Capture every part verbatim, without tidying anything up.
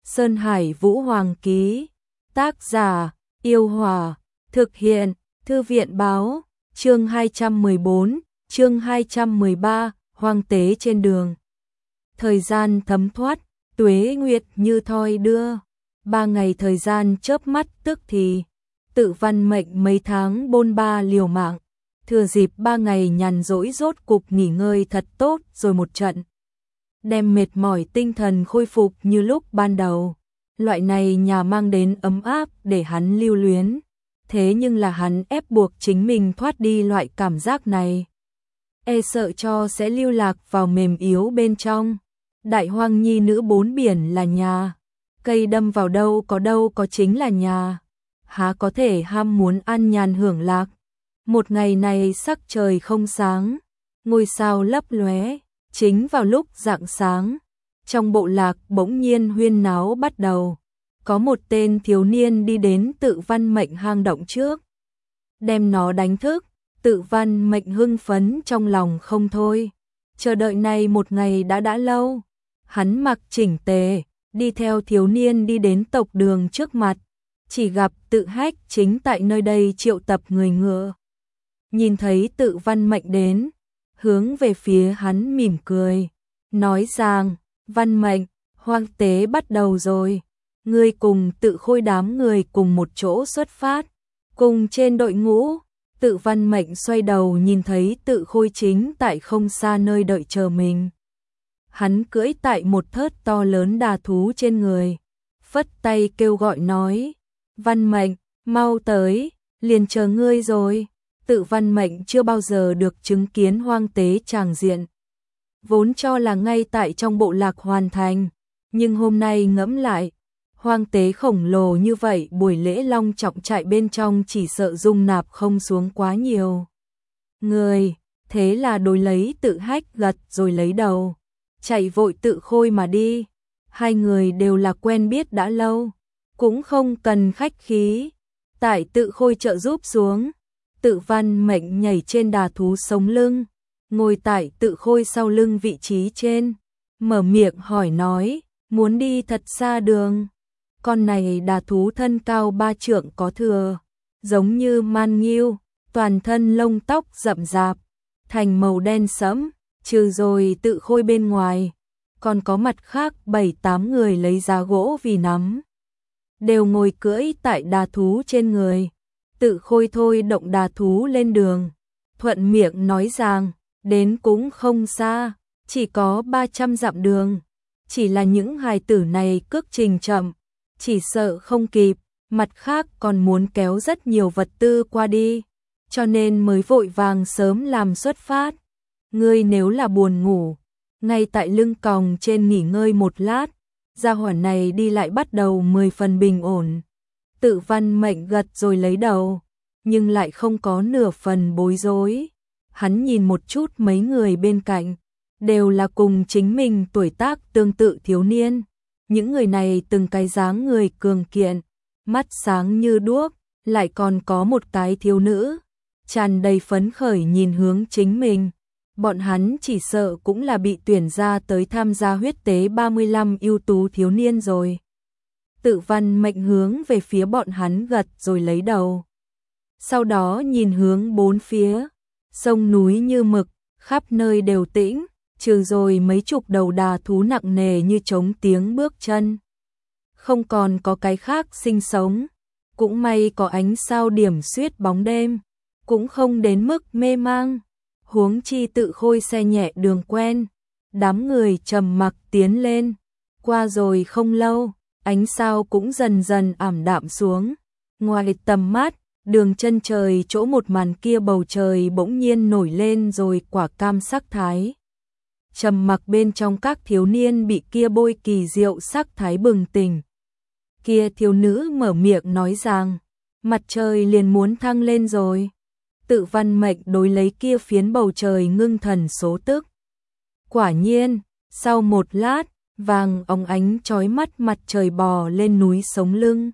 Sơn Hải Vũ Hoàng ký. Tác giả: Yêu Hòa. Thực hiện: Thư viện báo. Chương hai trăm mười bốn, chương hai trăm mười ba, hoang tế trên đường. Thời gian thấm thoát, tuế nguyệt như thoi đưa. Ba ngày thời gian chớp mắt tức thì. Tự Văn Mệnh mấy tháng bôn ba liều mạng. Thừa dịp ba ngày nhàn rỗi rốt cục nghỉ ngơi thật tốt rồi một trận. Đem mệt mỏi tinh thần khôi phục như lúc ban đầu. Loại này nhà mang đến ấm áp để hắn lưu luyến. Thế nhưng là hắn ép buộc chính mình thoát đi loại cảm giác này. E sợ cho sẽ lưu lạc vào mềm yếu bên trong. Đại hoang nhi nữ bốn biển là nhà. Cây đâm vào đâu có đâu có chính là nhà. Há có thể ham muốn an nhàn hưởng lạc. Một ngày này sắc trời không sáng. Ngôi sao lấp lóe. Chính vào lúc rạng sáng. Trong bộ lạc bỗng nhiên huyên náo bắt đầu. Có một tên thiếu niên đi đến Tự Văn Mệnh hang động trước. Đem nó đánh thức. Tự Văn Mệnh hưng phấn trong lòng không thôi. Chờ đợi này một ngày đã đã lâu. Hắn mặc chỉnh tề, đi theo thiếu niên đi đến tộc đường trước mặt. Chỉ gặp Tự Hách chính tại nơi đây triệu tập người ngựa. Nhìn thấy Tự Văn Mệnh đến, hướng về phía hắn mỉm cười. Nói rằng, Văn Mệnh, hoang tế bắt đầu rồi. Ngươi cùng Tự Khôi đám người cùng một chỗ xuất phát. Cùng trên đội ngũ, Tự Văn Mệnh xoay đầu nhìn thấy Tự Khôi chính tại không xa nơi đợi chờ mình. Hắn cưỡi tại một thớt to lớn đà thú trên người. Phất tay kêu gọi nói, Văn Mệnh, mau tới, liền chờ ngươi rồi. Tự Văn Mệnh chưa bao giờ được chứng kiến hoang tế tràng diện. Vốn cho là ngay tại trong bộ lạc hoàn thành. Nhưng hôm nay ngẫm lại, hoang tế khổng lồ như vậy buổi lễ long trọng chạy bên trong chỉ sợ dung nạp không xuống quá nhiều người. Thế là đối lấy Tự Hách gật rồi lấy đầu. Chạy vội Tự Khôi mà đi. Hai người đều là quen biết đã lâu. Cũng không cần khách khí. Tại Tự Khôi trợ giúp xuống. Tự Văn Mệnh nhảy trên đà thú sống lưng. Ngồi tại Tự Khôi sau lưng vị trí trên. Mở miệng hỏi nói. Muốn đi thật xa đường. Con này đà thú thân cao ba trượng có thừa. Giống như man nghiêu. Toàn thân lông tóc rậm rạp. Thành màu đen sẫm. Trừ rồi Tự Khôi bên ngoài. Còn có mặt khác bảy tám người lấy giá gỗ vì nắm. Đều ngồi cưỡi tại đà thú trên người. Tự Khôi thôi động đà thú lên đường. Thuận miệng nói rằng, đến cũng không xa, chỉ có ba trăm dặm đường. Chỉ là những hài tử này cước trình chậm, chỉ sợ không kịp, mặt khác còn muốn kéo rất nhiều vật tư qua đi, cho nên mới vội vàng sớm làm xuất phát. Ngươi nếu là buồn ngủ, ngay tại lưng còng trên nghỉ ngơi một lát, gia hỏa này đi lại bắt đầu mười phần bình ổn. Tự Văn Mệnh gật rồi lấy đầu, nhưng lại không có nửa phần bối rối. Hắn nhìn một chút mấy người bên cạnh, đều là cùng chính mình tuổi tác tương tự thiếu niên. Những người này từng cái dáng người cường kiện, mắt sáng như đuốc, lại còn có một cái thiếu nữ, tràn đầy phấn khởi nhìn hướng chính mình. Bọn hắn chỉ sợ cũng là bị tuyển ra tới tham gia huyết tế ba mươi lăm ưu tú thiếu niên rồi. Tự Văn Mệnh hướng về phía bọn hắn gật rồi lấy đầu. Sau đó nhìn hướng bốn phía, sông núi như mực, khắp nơi đều tĩnh, trừ rồi mấy chục đầu đà thú nặng nề như trống tiếng bước chân. Không còn có cái khác sinh sống, cũng may có ánh sao điểm xuyết bóng đêm, cũng không đến mức mê mang. Huống chi Tự Khôi xe nhẹ đường quen, đám người trầm mặc tiến lên. Qua rồi không lâu, ánh sao cũng dần dần ảm đạm xuống. Ngoài tầm mắt, đường chân trời chỗ một màn kia bầu trời bỗng nhiên nổi lên rồi quả cam sắc thái. Trầm mặc bên trong các thiếu niên bị kia bôi kỳ diệu sắc thái bừng tỉnh. Kia thiếu nữ mở miệng nói rằng, mặt trời liền muốn thăng lên rồi. Tự Văn Mệnh đối lấy kia phiến bầu trời ngưng thần số tức. Quả nhiên, sau một lát, vàng óng ánh chói mắt mặt trời bò lên núi sống lưng.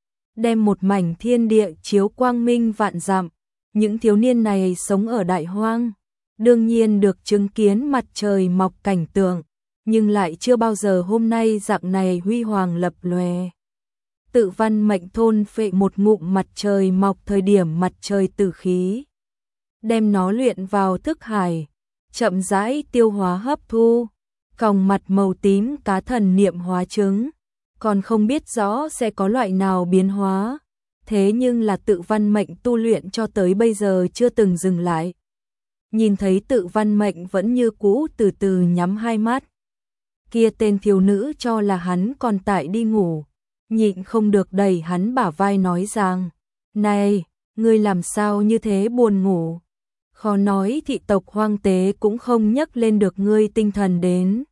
Đem một mảnh thiên địa chiếu quang minh vạn dặm. Những thiếu niên này sống ở đại hoang, đương nhiên được chứng kiến mặt trời mọc cảnh tượng. nhưng lại chưa bao giờ hôm nay dạng này huy hoàng lập lòe. Tự văn mệnh thôn phệ một ngụm mặt trời mọc thời điểm mặt trời tử khí, đem nó luyện vào thức hải, chậm rãi tiêu hóa hấp thu, còng mặt màu tím cá thần niệm hóa trứng, còn không biết rõ sẽ có loại nào biến hóa, thế nhưng là tự văn mệnh tu luyện cho tới bây giờ chưa từng dừng lại. Nhìn thấy tự văn mệnh vẫn như cũ từ từ nhắm hai mắt. Kia tên thiếu nữ cho là hắn còn tại đi ngủ, nhịn không được đẩy hắn bả vai nói rằng, này, ngươi làm sao như thế buồn ngủ, khó nói thị tộc hoang tế cũng không nhắc lên được ngươi tinh thần đến.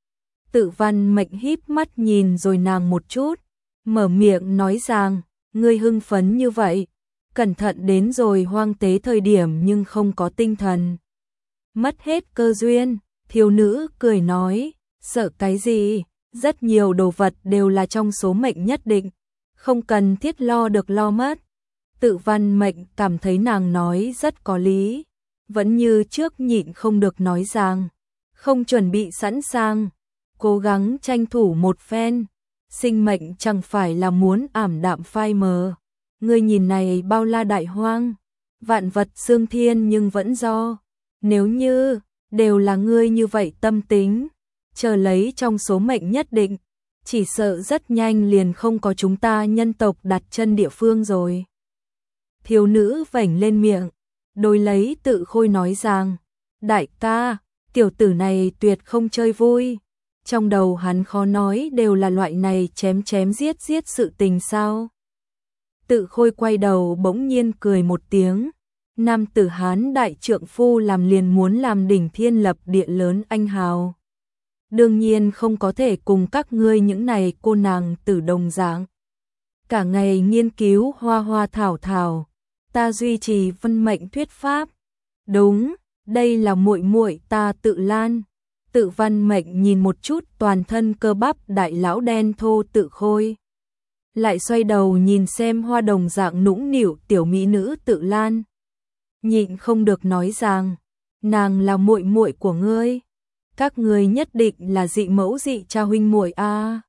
Tự văn mệnh híp mắt nhìn rồi nàng một chút, mở miệng nói rằng, ngươi hưng phấn như vậy, cẩn thận đến rồi hoang tế thời điểm nhưng không có tinh thần. Mất hết cơ duyên, thiếu nữ cười nói, sợ cái gì, rất nhiều đồ vật đều là trong số mệnh nhất định, không cần thiết lo được lo mất. Tự văn mệnh cảm thấy nàng nói rất có lý, vẫn như trước nhịn không được nói rằng, không chuẩn bị sẵn sàng, cố gắng tranh thủ một phen, sinh mệnh chẳng phải là muốn ảm đạm phai mờ. Ngươi nhìn này bao la đại hoang, vạn vật xương thiên nhưng vẫn do, nếu như đều là ngươi như vậy tâm tính, chờ lấy trong số mệnh nhất định, chỉ sợ rất nhanh liền không có chúng ta nhân tộc đặt chân địa phương rồi. Thiếu nữ vểnh lên miệng, đối lấy tự khôi nói rằng, đại ca, tiểu tử này tuyệt không chơi vui, trong đầu hắn khó nói đều là loại này chém chém giết giết sự tình sao. Tự khôi quay đầu bỗng nhiên cười một tiếng, nam tử Hán đại trượng phu làm liền muốn làm đỉnh thiên lập địa lớn anh hào. Đương nhiên không có thể cùng các ngươi những này cô nàng tử đồng dạng. Cả ngày nghiên cứu hoa hoa thảo thảo, ta duy trì vân mệnh thuyết pháp. Đúng, đây là muội muội ta Tự Lan. Tự văn mệnh nhìn một chút toàn thân cơ bắp đại lão đen thô Tự khôi. Lại xoay đầu nhìn xem hoa đồng dạng nũng nịu tiểu mỹ nữ Tự Lan. Nhịn không được nói rằng, nàng là muội muội của ngươi. Các ngươi nhất định là dị mẫu dị cha huynh muội a. À.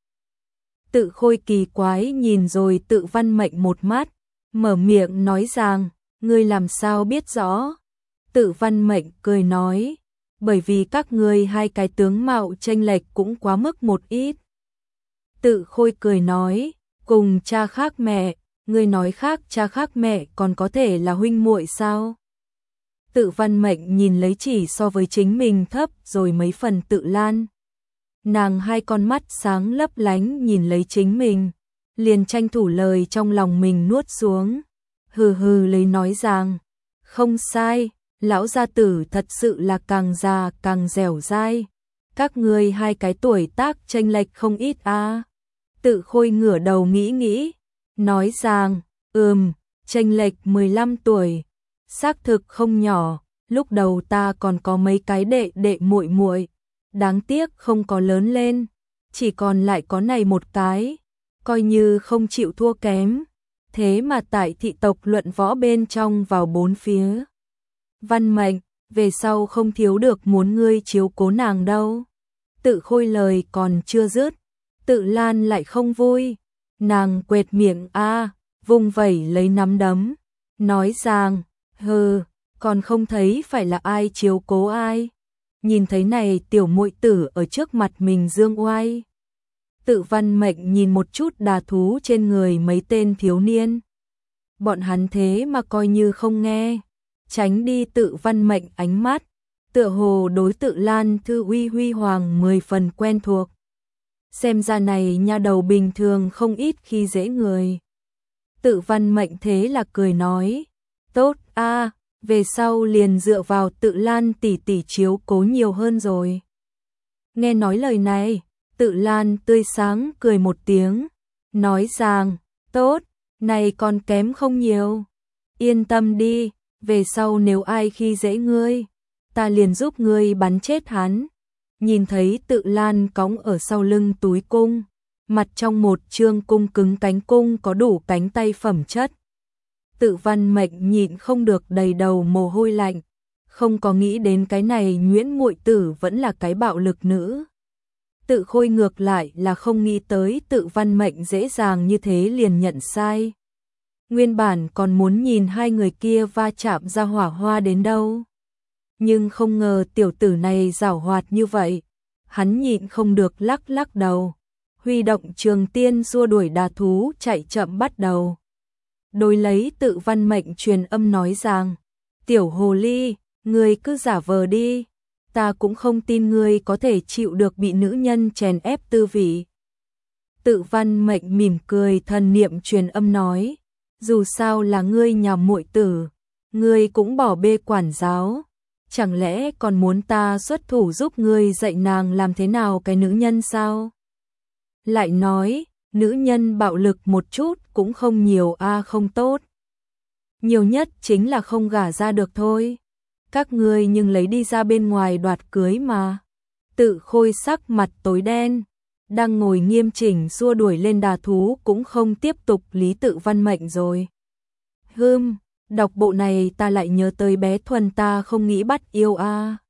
Tự khôi kỳ quái nhìn rồi Tự văn mệnh một mắt, mở miệng nói rằng, ngươi làm sao biết rõ. Tự văn mệnh cười nói, bởi vì các ngươi hai cái tướng mạo chênh lệch cũng quá mức một ít. Tự khôi cười nói, cùng cha khác mẹ, ngươi nói khác cha khác mẹ còn có thể là huynh muội sao? Tự văn mệnh nhìn lấy chỉ so với chính mình thấp rồi mấy phần Tự Lan. Nàng hai con mắt sáng lấp lánh nhìn lấy chính mình, liền tranh thủ lời trong lòng mình nuốt xuống. Hừ hừ lấy nói rằng, không sai, lão gia tử thật sự là càng già càng dẻo dai. Các ngươi hai cái tuổi tác chênh lệch không ít a. À. Tự khôi ngửa đầu nghĩ nghĩ, nói rằng, ừm, chênh lệch mười lăm tuổi, xác thực không nhỏ, lúc đầu ta còn có mấy cái đệ đệ muội muội, đáng tiếc không có lớn lên, chỉ còn lại có này một cái, coi như không chịu thua kém, thế mà tại thị tộc luận võ bên trong vào bốn phía. Văn mệnh, về sau không thiếu được muốn ngươi chiếu cố nàng đâu. Tự khôi lời còn chưa dứt, Tự Lan lại không vui, nàng quệt miệng a, vung vẩy lấy nắm đấm, nói rằng, hừ, còn không thấy phải là ai chiếu cố ai. Nhìn thấy này tiểu muội tử ở trước mặt mình dương oai. Tự văn mệnh nhìn một chút đà thú trên người mấy tên thiếu niên. Bọn hắn thế mà coi như không nghe, tránh đi Tự văn mệnh ánh mắt, tựa hồ đối Tự Lan thư uy huy hoàng mười phần quen thuộc. Xem ra này nha đầu bình thường không ít khi dễ người. Tự văn mệnh thế là cười nói, tốt a, à, về sau liền dựa vào Tự Lan tỷ tỷ chiếu cố nhiều hơn rồi. Nghe nói lời này, Tự Lan tươi sáng cười một tiếng, nói rằng, tốt, này còn kém không nhiều. Yên tâm đi, về sau nếu ai khi dễ ngươi, ta liền giúp ngươi bắn chết hắn. Nhìn thấy Tự Lan cõng ở sau lưng túi cung, mặt trong một trương cung cứng cánh cung có đủ cánh tay phẩm chất. Tự văn mệnh nhịn không được đầy đầu mồ hôi lạnh, không có nghĩ đến cái này Nguyễn muội tử vẫn là cái bạo lực nữ. Tự Khôi ngược lại là không nghĩ tới Tự Văn Mệnh dễ dàng như thế liền nhận sai. Nguyên bản còn muốn nhìn hai người kia va chạm ra hỏa hoa đến đâu. Nhưng không ngờ tiểu tử này giảo hoạt như vậy. Hắn nhịn không được lắc lắc đầu. Huy động trường tiên xua đuổi đà thú chạy chậm bắt đầu. Đối lấy Tự Văn Mệnh truyền âm nói rằng, tiểu hồ ly, ngươi cứ giả vờ đi. Ta cũng không tin ngươi có thể chịu được bị nữ nhân chèn ép tư vị. Tự Văn Mệnh mỉm cười thần niệm truyền âm nói, dù sao là ngươi nhà muội tử, ngươi cũng bỏ bê quản giáo, chẳng lẽ còn muốn ta xuất thủ giúp ngươi dạy nàng làm thế nào cái nữ nhân sao? Lại nói, nữ nhân bạo lực một chút cũng không nhiều a à không tốt. Nhiều nhất chính là không gả ra được thôi. Các ngươi nhưng lấy đi ra bên ngoài đoạt cưới mà. Tự Khôi sắc mặt tối đen, đang ngồi nghiêm chỉnh xua đuổi lên đà thú cũng không tiếp tục lý Tự Văn Mệnh rồi. Hừm, đọc bộ này ta lại nhớ tới bé Thuần ta không nghĩ bắt yêu a. À.